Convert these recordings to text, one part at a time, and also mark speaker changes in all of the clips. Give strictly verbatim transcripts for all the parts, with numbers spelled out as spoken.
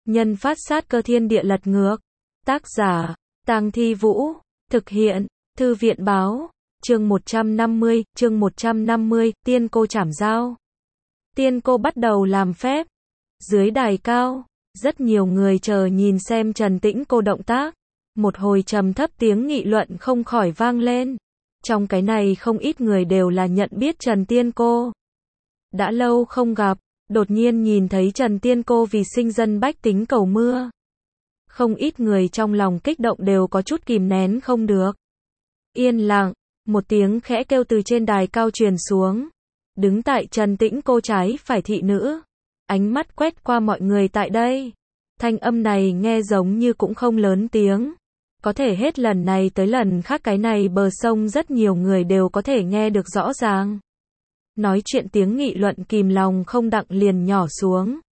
Speaker 1: nhân phát sát cơ thiên địa lật ngược. Tác giả, Tang Thi Vũ. Thực hiện, Thư viện báo. Chương một trăm năm mươi, chương một trăm năm mươi, tiên cô trảm dao. Tiên cô bắt đầu làm phép. Dưới đài cao, rất nhiều người chờ nhìn xem Trần Tĩnh cô động tác. Một hồi trầm thấp tiếng nghị luận không khỏi vang lên. Trong cái này không ít người đều là nhận biết Trần Tiên cô. Đã lâu không gặp, đột nhiên nhìn thấy Trần Tiên cô vì sinh dân bách tính cầu mưa. Không ít người trong lòng kích động đều có chút kìm nén không được. Yên lặng, một tiếng khẽ kêu từ trên đài cao truyền xuống. Đứng tại Trần Tĩnh cô trái phải thị nữ. Ánh mắt quét qua mọi người tại đây. Thanh âm này nghe giống như cũng không lớn tiếng. Có thể hết lần này tới lần khác cái này bờ sông rất nhiều người đều có thể nghe được rõ ràng. Nói chuyện tiếng nghị luận kìm lòng không đặng liền nhỏ xuống.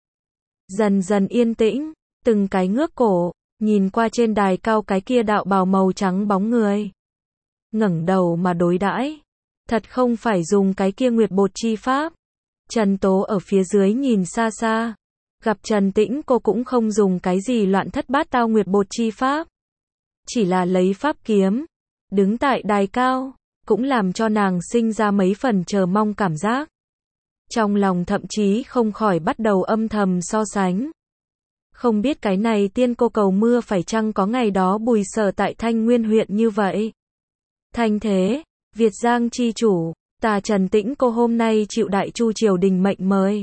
Speaker 1: Dần dần yên tĩnh, từng cái ngước cổ, nhìn qua trên đài cao cái kia đạo bào màu trắng bóng người. Ngẩng đầu mà đối đãi. Thật không phải dùng cái kia nguyệt bột chi pháp. Trần Tố ở phía dưới nhìn xa xa. Gặp Trần Tĩnh cô cũng không dùng cái gì loạn thất bát tao nguyệt bột chi pháp. Chỉ là lấy pháp kiếm. Đứng tại đài cao. Cũng làm cho nàng sinh ra mấy phần chờ mong cảm giác. Trong lòng thậm chí không khỏi bắt đầu âm thầm so sánh. Không biết cái này tiên cô cầu mưa phải chăng có ngày đó Bùi Sở tại Thanh Nguyên huyện như vậy. Thanh thế, Việt Giang chi chủ, ta Trần Tĩnh cô hôm nay chịu Đại Chu triều đình mệnh mời.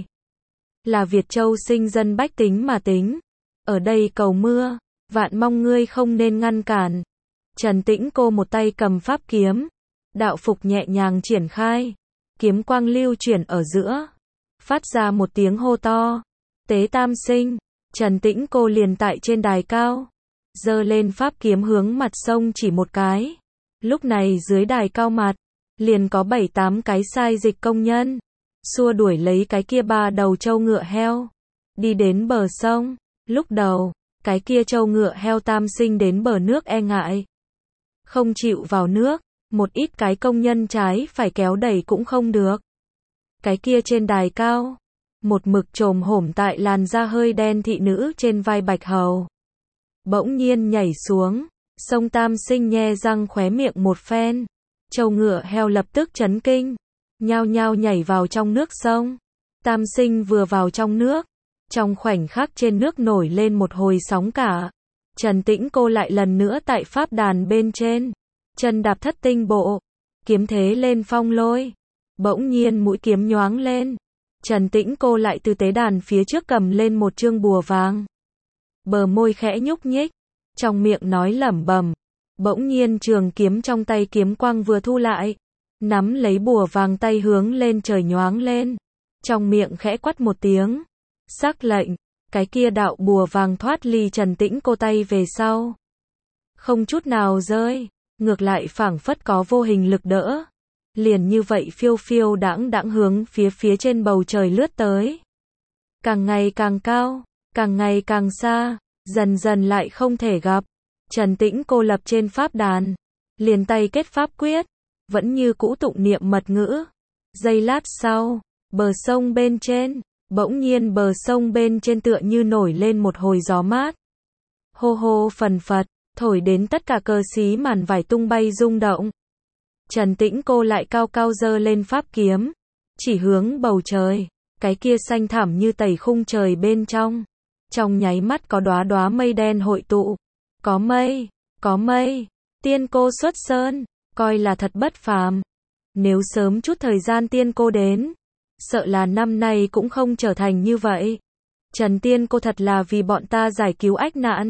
Speaker 1: Là Việt Châu sinh dân bách tính mà tính. Ở đây cầu mưa, vạn mong ngươi không nên ngăn cản. Trần Tĩnh cô một tay cầm pháp kiếm. Đạo phục nhẹ nhàng triển khai. Kiếm quang lưu chuyển ở giữa. Phát ra một tiếng hô to. Tế tam sinh. Trần Tĩnh cô liền tại trên đài cao. Giơ lên pháp kiếm hướng mặt sông chỉ một cái. Lúc này dưới đài cao mặt. Liền có bảy tám cái sai dịch công nhân. Xua đuổi lấy cái kia ba đầu trâu ngựa heo. Đi đến bờ sông. Lúc đầu, cái kia trâu ngựa heo tam sinh đến bờ nước e ngại. Không chịu vào nước. Một ít cái công nhân trái phải kéo đẩy cũng không được. Cái kia trên đài cao. Một mực trồm hổm tại làn da hơi đen thị nữ trên vai Bạch Hầu. Bỗng nhiên nhảy xuống. Sông tam sinh nhe răng khóe miệng một phen. Trâu ngựa heo lập tức chấn kinh. Nhao nhao nhảy vào trong nước sông. Tam sinh vừa vào trong nước. Trong khoảnh khắc trên nước nổi lên một hồi sóng cả. Trần Tĩnh cô lại lần nữa tại pháp đàn bên trên. Chân đạp thất tinh bộ. Kiếm thế lên phong lôi. Bỗng nhiên mũi kiếm nhoáng lên. Trần Tĩnh cô lại từ tế đàn phía trước cầm lên một chương bùa vàng. Bờ môi khẽ nhúc nhích. Trong miệng nói lẩm bẩm. Bỗng nhiên trường kiếm trong tay kiếm quang vừa thu lại. Nắm lấy bùa vàng tay hướng lên trời nhoáng lên. Trong miệng khẽ quát một tiếng. Sắc lệnh. Cái kia đạo bùa vàng thoát ly Trần Tĩnh cô tay về sau. Không chút nào rơi. Ngược lại phảng phất có vô hình lực đỡ. Liền như vậy phiêu phiêu đãng đãng hướng phía phía trên bầu trời lướt tới. Càng ngày càng cao, càng ngày càng xa, dần dần lại không thể gặp. Trần Tĩnh cô lập trên pháp đàn. Liền tay kết pháp quyết. Vẫn như cũ tụng niệm mật ngữ. Giây lát sau, bờ sông bên trên. Bỗng nhiên bờ sông bên trên tựa như nổi lên một hồi gió mát. Hô hô phần phật. Thổi đến tất cả cờ xí màn vải tung bay rung động. Trần Tĩnh cô lại cao cao giơ lên pháp kiếm. Chỉ hướng bầu trời. Cái kia xanh thẳm như tẩy khung trời bên trong. Trong nháy mắt có đóa đóa mây đen hội tụ. Có mây, có mây. Tiên cô xuất sơn. Coi là thật bất phàm. Nếu sớm chút thời gian tiên cô đến. Sợ là năm nay cũng không trở thành như vậy. Trần tiên cô thật là vì bọn ta giải cứu ách nạn.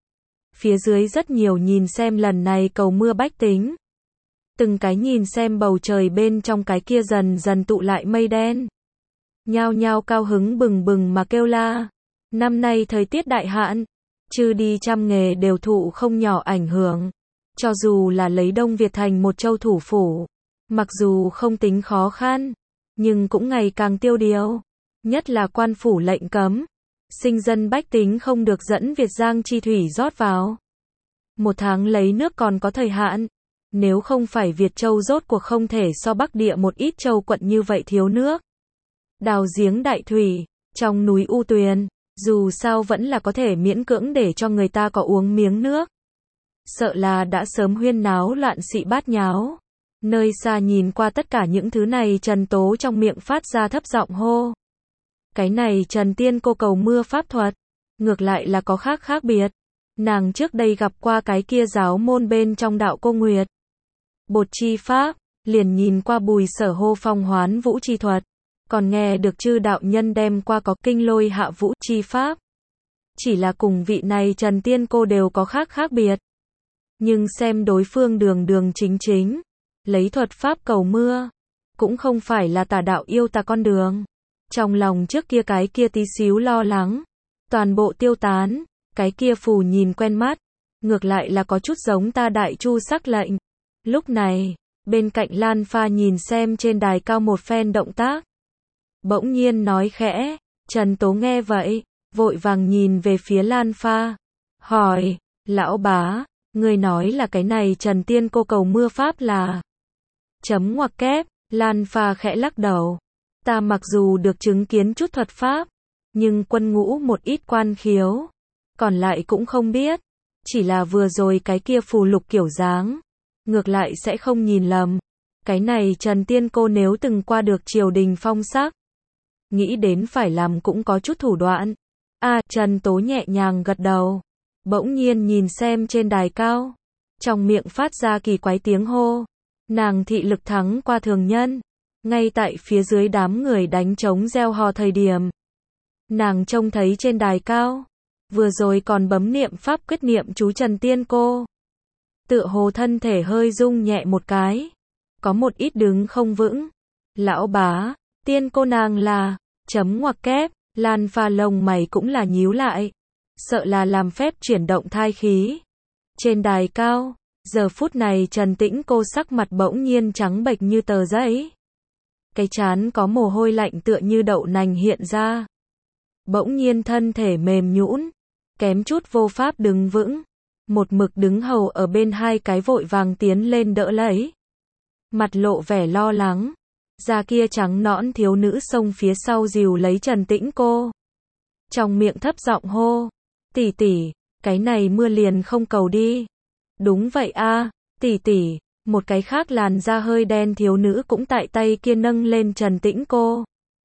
Speaker 1: Phía dưới rất nhiều nhìn xem lần này cầu mưa bách tính. Từng cái nhìn xem bầu trời bên trong cái kia dần dần tụ lại mây đen. Nhao nhao cao hứng bừng bừng mà kêu la. Năm nay thời tiết đại hạn. Trừ đi trăm nghề đều thụ không nhỏ ảnh hưởng. Cho dù là lấy Đông Việt thành một châu thủ phủ. Mặc dù không tính khó khăn. Nhưng cũng ngày càng tiêu điều. Nhất là quan phủ lệnh cấm. Sinh dân bách tính không được dẫn Việt Giang chi thủy rót vào. Một tháng lấy nước còn có thời hạn. Nếu không phải Việt Châu rốt cuộc không thể so Bắc Địa một ít châu quận như vậy thiếu nước. Đào giếng đại thủy, trong núi U Tuyền, Dù sao vẫn là có thể miễn cưỡng để cho người ta có uống miếng nước. Sợ là đã sớm huyên náo loạn xị bát nháo. Nơi xa nhìn qua tất cả những thứ này, Trần Tố trong miệng phát ra thấp giọng hô. Cái này Trần Tiên cô cầu mưa pháp thuật, ngược lại là có khác khác biệt. Nàng trước đây gặp qua cái kia giáo môn bên trong đạo cô Nguyệt. Bột chi pháp, liền nhìn qua Bùi Sở hô phong hoán vũ chi thuật. Còn nghe được chư đạo nhân đem qua có kinh lôi hạ vũ chi pháp. Chỉ là cùng vị này Trần Tiên cô đều có khác khác biệt. Nhưng xem đối phương đường đường chính chính, lấy thuật pháp cầu mưa, cũng không phải là tà đạo yêu tà con đường. Trong lòng trước kia cái kia tí xíu lo lắng, toàn bộ tiêu tán, cái kia phù nhìn quen mắt, ngược lại là có chút giống ta đại chu sắc lệnh. Lúc này, bên cạnh Lan Pha nhìn xem trên đài cao một phen động tác. Bỗng nhiên nói khẽ, Trần Tố nghe vậy, vội vàng nhìn về phía Lan Pha, hỏi, lão bá, người nói là cái này Trần Tiên cô cầu mưa pháp là... Chấm ngoặc kép, Lan Pha khẽ lắc đầu. Ta mặc dù được chứng kiến chút thuật pháp, nhưng quân ngũ một ít quan khiếu, còn lại cũng không biết. Chỉ là vừa rồi cái kia phù lục kiểu dáng, ngược lại sẽ không nhìn lầm. Cái này Trần Tiên cô nếu từng qua được triều đình phong sắc, nghĩ đến phải làm cũng có chút thủ đoạn. A, à, Trần Tố nhẹ nhàng gật đầu, bỗng nhiên nhìn xem trên đài cao, trong miệng phát ra kỳ quái tiếng hô. Nàng thị lực thắng qua thường nhân, ngay tại phía dưới đám người đánh trống reo hò thời điểm. Nàng trông thấy trên đài cao, vừa rồi còn bấm niệm pháp quyết niệm chú Trần Tiên cô. Tựa hồ thân thể hơi rung nhẹ một cái, có một ít đứng không vững. Lão bá, Tiên cô nàng là, chấm ngoặc kép, Lan Pha lông mày cũng là nhíu lại, sợ là làm phép chuyển động thai khí. Trên đài cao, giờ phút này Trần Tĩnh cô sắc mặt bỗng nhiên trắng bệch như tờ giấy. Cái trán có mồ hôi lạnh tựa như đậu nành hiện ra. Bỗng nhiên thân thể mềm nhũn, kém chút vô pháp đứng vững. Một mực đứng hầu ở bên hai cái vội vàng tiến lên đỡ lấy. Mặt lộ vẻ lo lắng. Da kia trắng nõn thiếu nữ xông phía sau dìu lấy Trần Tĩnh cô. Trong miệng thấp giọng hô. Tỷ tỷ, cái này mưa liền không cầu đi. Đúng vậy a, tỷ tỷ. Một cái khác làn da hơi đen thiếu nữ cũng tại tay kia nâng lên Trần Tĩnh cô.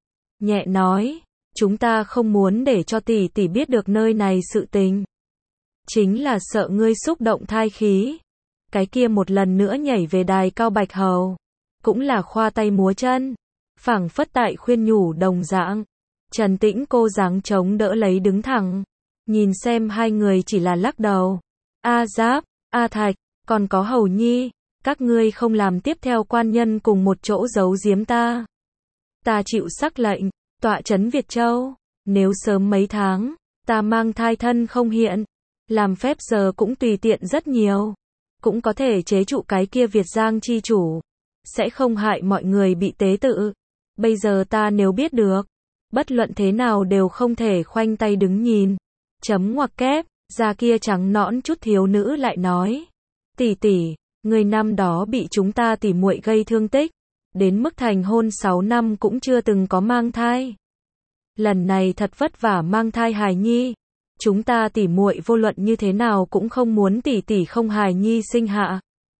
Speaker 1: Nhẹ nói, chúng ta không muốn để cho tỷ tỷ biết được nơi này sự tình. Chính là sợ ngươi xúc động thai khí. Cái kia một lần nữa nhảy về đài cao bạch hầu. Cũng là khoa tay múa chân. Phảng phất tại khuyên nhủ đồng dạng. Trần Tĩnh cô giáng chống đỡ lấy đứng thẳng. Nhìn xem hai người chỉ là lắc đầu. A Giáp, A Thạch, còn có Hầu Nhi. Các ngươi không làm tiếp theo quan nhân cùng một chỗ giấu giếm ta. Ta chịu sắc lệnh, tọa trấn Việt Châu. Nếu sớm mấy tháng, ta mang thai thân không hiện. Làm phép giờ cũng tùy tiện rất nhiều. Cũng có thể chế trụ cái kia Việt Giang chi chủ. Sẽ không hại mọi người bị tế tự. Bây giờ ta nếu biết được, bất luận thế nào đều không thể khoanh tay đứng nhìn. Chấm ngoặc kép, da kia trắng nõn chút thiếu nữ lại nói. Tỷ tỷ, người năm đó bị chúng ta tỉ muội gây thương tích. Đến mức thành hôn sáu năm cũng chưa từng có mang thai. Lần này thật vất vả mang thai hài nhi. Chúng ta tỉ muội vô luận như thế nào cũng không muốn tỷ tỷ không hài nhi sinh hạ.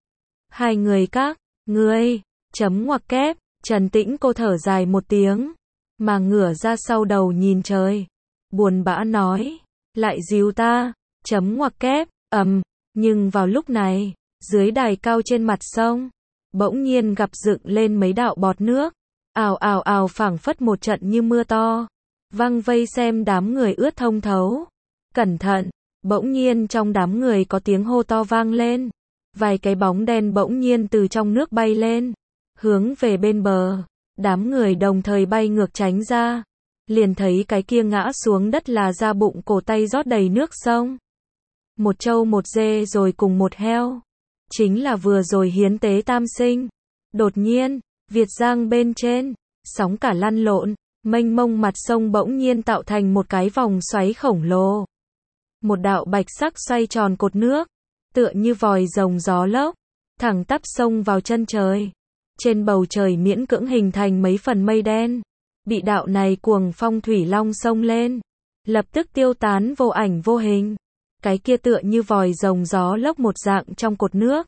Speaker 1: Hai người các, ngươi, chấm ngoặc kép, Trần Tĩnh cô thở dài một tiếng, mà ngửa ra sau đầu nhìn trời. Buồn bã nói, lại díu ta, chấm ngoặc kép, ầm, nhưng vào lúc này, dưới đài cao trên mặt sông, bỗng nhiên gặp dựng lên mấy đạo bọt nước, ào ào ào phảng phất một trận như mưa to, văng vây xem đám người ướt thông thấu. Cẩn thận, bỗng nhiên trong đám người có tiếng hô to vang lên. Vài cái bóng đen bỗng nhiên từ trong nước bay lên, hướng về bên bờ. Đám người đồng thời bay ngược tránh ra. Liền thấy cái kia ngã xuống đất là da bụng cổ tay rót đầy nước sông. Một trâu một dê rồi cùng một heo. Chính là vừa rồi hiến tế tam sinh. Đột nhiên, Việt Giang bên trên, sóng cả lăn lộn, mênh mông mặt sông bỗng nhiên tạo thành một cái vòng xoáy khổng lồ. Một đạo bạch sắc xoay tròn cột nước, tựa như vòi rồng gió lốc, thẳng tắp sông vào chân trời. Trên bầu trời miễn cưỡng hình thành mấy phần mây đen, bị đạo này cuồng phong thủy long sông lên, lập tức tiêu tán vô ảnh vô hình. Cái kia tựa như vòi rồng gió lốc một dạng trong cột nước.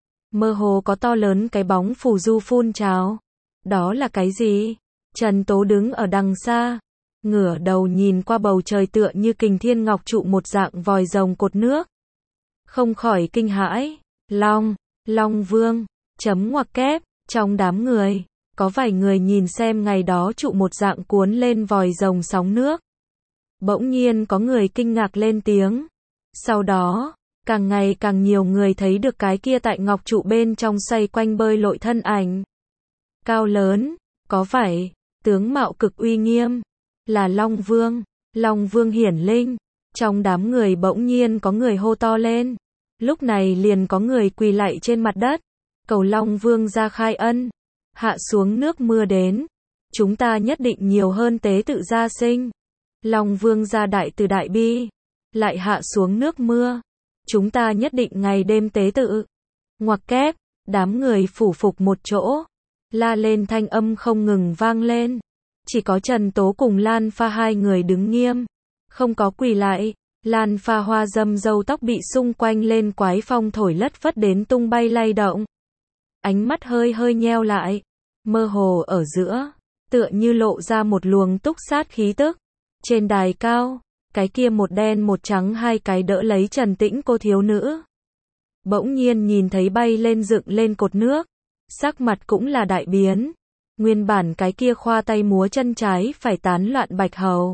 Speaker 1: Mơ hồ có to lớn cái bóng phù du phun trào. Đó là cái gì? Trần Tố đứng ở đằng xa, ngửa đầu nhìn qua bầu trời tựa như kình thiên ngọc trụ một dạng vòi rồng cột nước. Không khỏi kinh hãi, Long, Long Vương, chấm ngoặc kép, trong đám người, có vài người nhìn xem ngày đó trụ một dạng cuốn lên vòi rồng sóng nước. Bỗng nhiên có người kinh ngạc lên tiếng. Sau đó, càng ngày càng nhiều người thấy được cái kia tại ngọc trụ bên trong xoay quanh bơi lội thân ảnh. Cao lớn, có vảy, tướng mạo cực uy nghiêm, là Long Vương, Long Vương hiển linh. Trong đám người bỗng nhiên có người hô to lên. Lúc này liền có người quỳ lạy trên mặt đất, cầu Long Vương ra khai ân. Hạ xuống nước mưa đến, chúng ta nhất định nhiều hơn tế tự gia sinh. Long Vương ra đại từ đại bi, lại hạ xuống nước mưa, chúng ta nhất định ngày đêm tế tự. Ngoặc kép, đám người phủ phục một chỗ, la lên thanh âm không ngừng vang lên. Chỉ có Trần Tố cùng Lan Pha hai người đứng nghiêm, không có quỳ lại. Lan Pha hoa dâm râu tóc bị xung quanh lên quái phong thổi lất phất đến tung bay lay động. Ánh mắt hơi hơi nheo lại, mơ hồ ở giữa, tựa như lộ ra một luồng túc sát khí tức. Trên đài cao, cái kia một đen một trắng hai cái đỡ lấy Trần Tĩnh cô thiếu nữ. Bỗng nhiên nhìn thấy bay lên dựng lên cột nước, sắc mặt cũng là đại biến. Nguyên bản cái kia khoa tay múa chân trái phải tán loạn bạch hầu.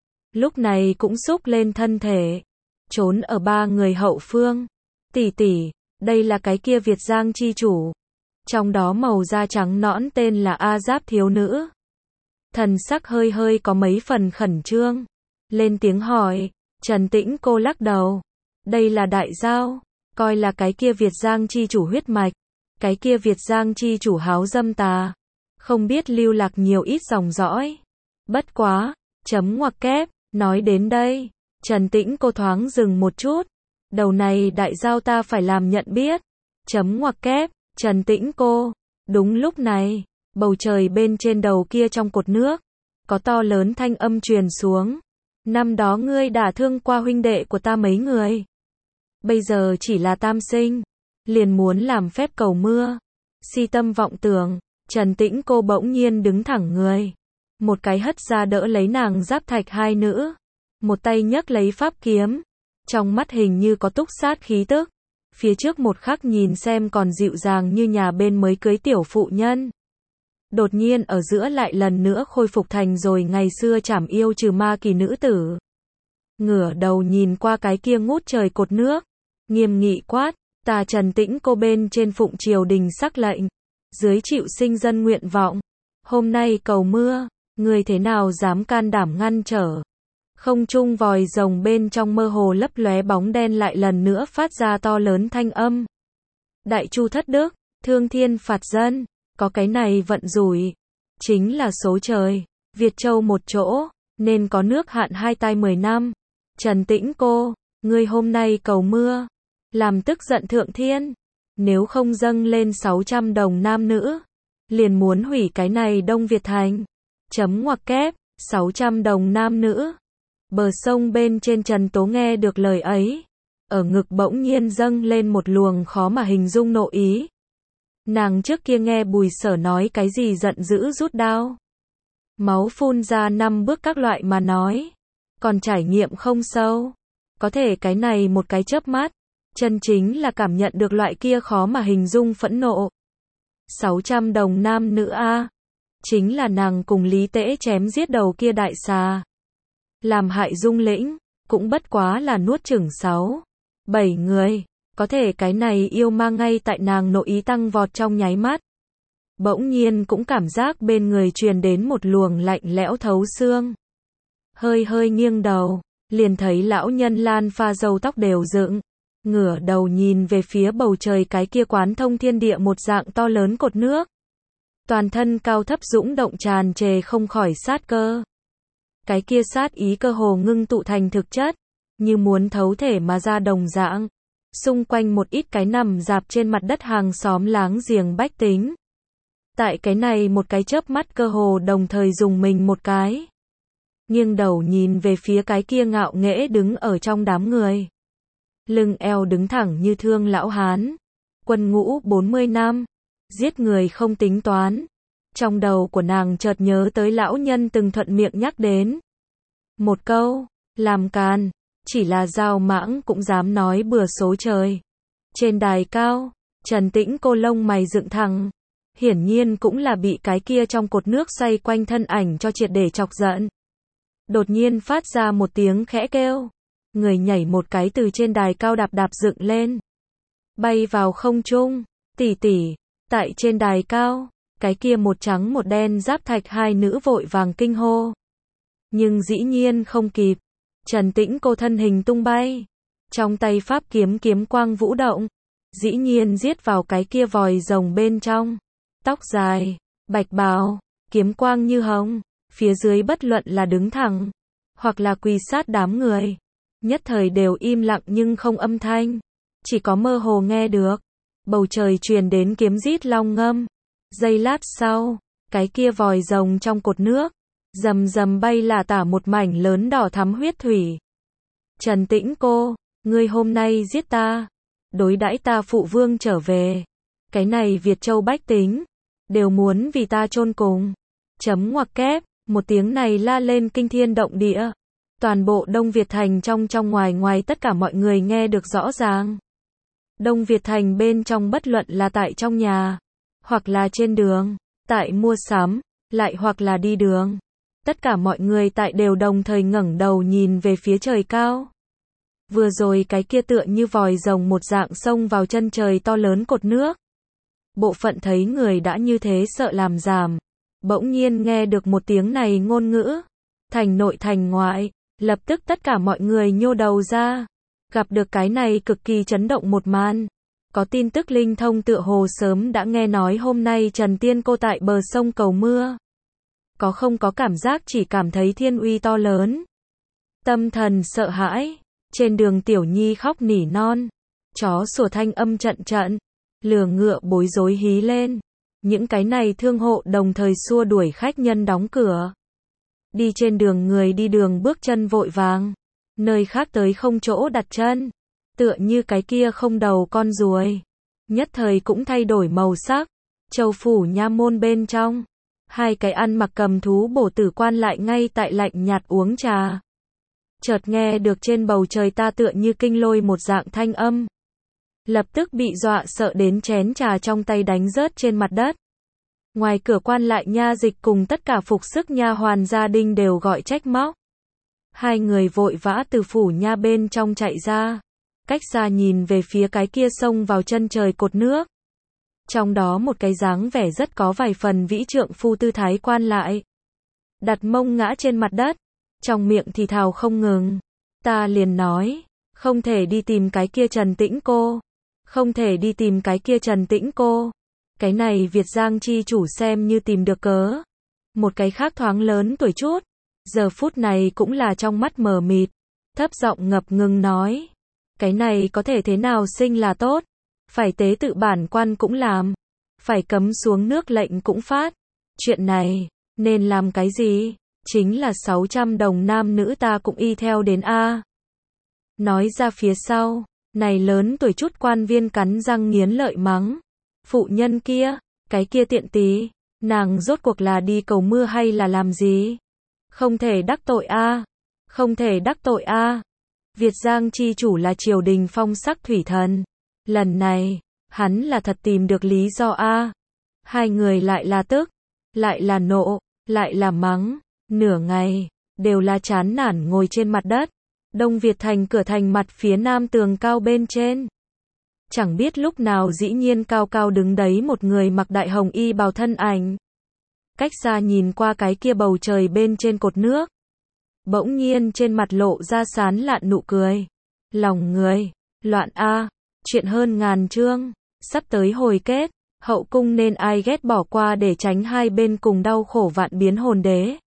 Speaker 1: Lúc này cũng xúc lên thân thể, trốn ở ba người hậu phương. Tỷ tỷ, đây là cái kia Việt Giang chi chủ. Trong đó màu da trắng nõn tên là A Giáp thiếu nữ. Thần sắc hơi hơi có mấy phần khẩn trương. Lên tiếng hỏi, Trần Tĩnh cô lắc đầu. Đây là đại giao, coi là cái kia Việt Giang chi chủ huyết mạch. Cái kia Việt Giang chi chủ háo dâm tà. Không biết lưu lạc nhiều ít dòng dõi. Bất quá, chấm ngoặc kép, nói đến đây. Trần Tĩnh cô thoáng dừng một chút. Đầu này đại giao ta phải làm nhận biết. Chấm ngoặc kép, Trần Tĩnh cô. Đúng lúc này, bầu trời bên trên đầu kia trong cột nước, có to lớn thanh âm truyền xuống. Năm đó ngươi đả thương qua huynh đệ của ta mấy người. Bây giờ chỉ là tam sinh, liền muốn làm phép cầu mưa. Si tâm vọng tưởng, Trần Tĩnh cô bỗng nhiên đứng thẳng người. Một cái hất ra đỡ lấy nàng Giáp Thạch hai nữ. Một tay nhấc lấy pháp kiếm. Trong mắt hình như có túc sát khí tức. Phía trước một khắc nhìn xem còn dịu dàng như nhà bên mới cưới tiểu phụ nhân. Đột nhiên ở giữa lại lần nữa khôi phục thành rồi ngày xưa trảm yêu trừ ma kỳ nữ tử. Ngửa đầu nhìn qua cái kia ngút trời cột nước. Nghiêm nghị quát, ta Trần Tĩnh cô bên trên phụng triều đình sắc lệnh. Dưới chịu sinh dân nguyện vọng. Hôm nay cầu mưa, người thế nào dám can đảm ngăn trở. Không trung vòi rồng bên trong mơ hồ lấp lóe bóng đen lại lần nữa phát ra to lớn thanh âm. Đại Chu thất đức, thương thiên phạt dân, có cái này vận rủi. Chính là số trời, Việt Châu một chỗ, nên có nước hạn hai tai mười năm. Trần Tĩnh cô, ngươi hôm nay cầu mưa, làm tức giận thượng thiên. Nếu không dâng lên sáu trăm đồng nam nữ, liền muốn hủy cái này Đông Việt thành. Chấm ngoặc kép, sáu trăm đồng nam nữ. Bờ sông bên trên Trần Tố nghe được lời ấy, ở ngực bỗng nhiên dâng lên một luồng khó mà hình dung nộ ý. Nàng trước kia nghe Bùi Sở nói cái gì giận dữ rút đao, máu phun ra năm bước các loại mà nói, còn trải nghiệm không sâu. Có thể cái này một cái chớp mắt, chân chính là cảm nhận được loại kia khó mà hình dung phẫn nộ. sáu trăm đồng nam nữ a, chính là nàng cùng Lý Tễ chém giết đầu kia đại xà. Làm hại Dung Lĩnh, cũng bất quá là nuốt chửng sáu, bảy người. Có thể cái này yêu ma ngay tại nàng nội ý tăng vọt trong nháy mắt. Bỗng nhiên cũng cảm giác bên người truyền đến một luồng lạnh lẽo thấu xương. Hơi hơi nghiêng đầu, liền thấy lão nhân Lan Pha râu tóc đều dựng. Ngửa đầu nhìn về phía bầu trời cái kia quán thông thiên địa một dạng to lớn cột nước. Toàn thân cao thấp dũng động tràn trề không khỏi sát cơ. Cái kia sát ý cơ hồ ngưng tụ thành thực chất, như muốn thấu thể mà ra đồng dạng. Xung quanh một ít cái nằm dạp trên mặt đất hàng xóm láng giềng bách tính. Tại cái này một cái chớp mắt cơ hồ đồng thời dùng mình một cái. nghiêng đầu nhìn về phía cái kia ngạo nghễ đứng ở trong đám người. Lưng eo đứng thẳng như thương lão hán. Quân ngũ bốn mươi năm, giết người không tính toán. Trong đầu của nàng chợt nhớ tới lão nhân từng thuận miệng nhắc đến. Một câu, làm càn, chỉ là dao mãng cũng dám nói bừa số trời. Trên đài cao, Trần Tĩnh cô lông mày dựng thẳng. Hiển nhiên cũng là bị cái kia trong cột nước xoay quanh thân ảnh cho triệt để chọc giận. Đột nhiên phát ra một tiếng khẽ kêu. Người nhảy một cái từ trên đài cao đạp đạp dựng lên. Bay vào không trung, tỷ tỷ, tại trên đài cao, cái kia một trắng một đen giáp thạch hai nữ vội vàng kinh hô. Nhưng dĩ nhiên không kịp. Trần Tĩnh cô thân hình tung bay. Trong tay pháp kiếm kiếm quang vũ động. Dĩ nhiên giết vào cái kia vòi rồng bên trong. Tóc dài, bạch bào, kiếm quang như hồng. Phía dưới bất luận là đứng thẳng, hoặc là quỳ sát đám người. Nhất thời đều im lặng nhưng không âm thanh. Chỉ có mơ hồ nghe được. Bầu trời truyền đến kiếm rít long ngâm. Giây lát sau, cái kia vòi rồng trong cột nước. Rầm rầm bay là tả một mảnh lớn đỏ thắm huyết thủy. Trần Tĩnh cô, ngươi hôm nay giết ta. Đối đãi ta phụ vương trở về. Cái này Việt Châu bách tính. Đều muốn vì ta chôn cùng. Chấm ngoặc kép, một tiếng này la lên kinh thiên động địa. Toàn bộ Đông Việt Thành trong trong ngoài ngoài tất cả mọi người nghe được rõ ràng. Đông Việt Thành bên trong bất luận là tại trong nhà, hoặc là trên đường, tại mua sắm, lại hoặc là đi đường. Tất cả mọi người tại đều đồng thời ngẩng đầu nhìn về phía trời cao. Vừa rồi cái kia tựa như vòi rồng một dạng xông vào chân trời to lớn cột nước. Bộ phận thấy người đã như thế sợ làm giảm. Bỗng nhiên nghe được một tiếng này ngôn ngữ. Thành nội thành ngoại, lập tức tất cả mọi người nhô đầu ra. Gặp được cái này cực kỳ chấn động một màn. Có tin tức linh thông tựa hồ sớm đã nghe nói hôm nay Trần Tiên cô tại bờ sông cầu mưa. Có không có cảm giác chỉ cảm thấy thiên uy to lớn. Tâm thần sợ hãi. Trên đường Tiểu Nhi khóc nỉ non. Chó sủa thanh âm trận trận. Lừa ngựa bối rối hí lên. Những cái này thương hộ đồng thời xua đuổi khách nhân đóng cửa. Đi trên đường người đi đường bước chân vội vàng. Nơi khác tới không chỗ đặt chân. Tựa như cái kia không đầu con ruồi. Nhất thời cũng thay đổi màu sắc. Châu phủ nha môn bên trong. Hai cái ăn mặc cầm thú bổ tử quan lại ngay tại lạnh nhạt uống trà. Chợt nghe được trên bầu trời ta tựa như kinh lôi một dạng thanh âm. Lập tức bị dọa sợ đến chén trà trong tay đánh rớt trên mặt đất. Ngoài cửa quan lại nha dịch cùng tất cả phục sức nha hoàn gia đình đều gọi trách móc. Hai người vội vã từ phủ nha bên trong chạy ra. Cách xa nhìn về phía cái kia sông vào chân trời cột nước. Trong đó một cái dáng vẻ rất có vài phần vĩ trượng phu tư thái quan lại. Đặt mông ngã trên mặt đất. Trong miệng thì thào không ngừng. Ta liền nói. Không thể đi tìm cái kia Trần Tĩnh cô. Không thể đi tìm cái kia Trần Tĩnh cô. Cái này Việt Giang chi chủ xem như tìm được cớ. Một cái khác thoáng lớn tuổi chút. Giờ phút này cũng là trong mắt mờ mịt. Thấp giọng ngập ngừng nói. Cái này có thể thế nào sinh là tốt. Phải tế tự bản quan cũng làm. Phải cấm xuống nước lệnh cũng phát. Chuyện này, nên làm cái gì? Chính là sáu trăm đồng nam nữ ta cũng y theo đến A. Nói ra phía sau, này lớn tuổi chút quan viên cắn răng nghiến lợi mắng. Phụ nhân kia, cái kia tiện tí, nàng rốt cuộc là đi cầu mưa hay là làm gì? Không thể đắc tội A. Không thể đắc tội A. Việt Giang chi chủ là triều đình phong sắc thủy thần. Lần này, hắn là thật tìm được lý do A. Hai người lại là tức, lại là nộ, lại là mắng. Nửa ngày, đều là chán nản ngồi trên mặt đất. Đông Việt Thành cửa thành mặt phía nam tường cao bên trên. Chẳng biết lúc nào dĩ nhiên cao cao đứng đấy một người mặc đại hồng y bào thân ảnh. Cách xa nhìn qua cái kia bầu trời bên trên cột nước. Bỗng nhiên trên mặt lộ ra sán lạn nụ cười. Lòng người, loạn A, chuyện hơn ngàn chương, sắp tới hồi kết, hậu cung nên ai ghét bỏ qua để tránh hai bên cùng đau khổ vạn biến hồn đế.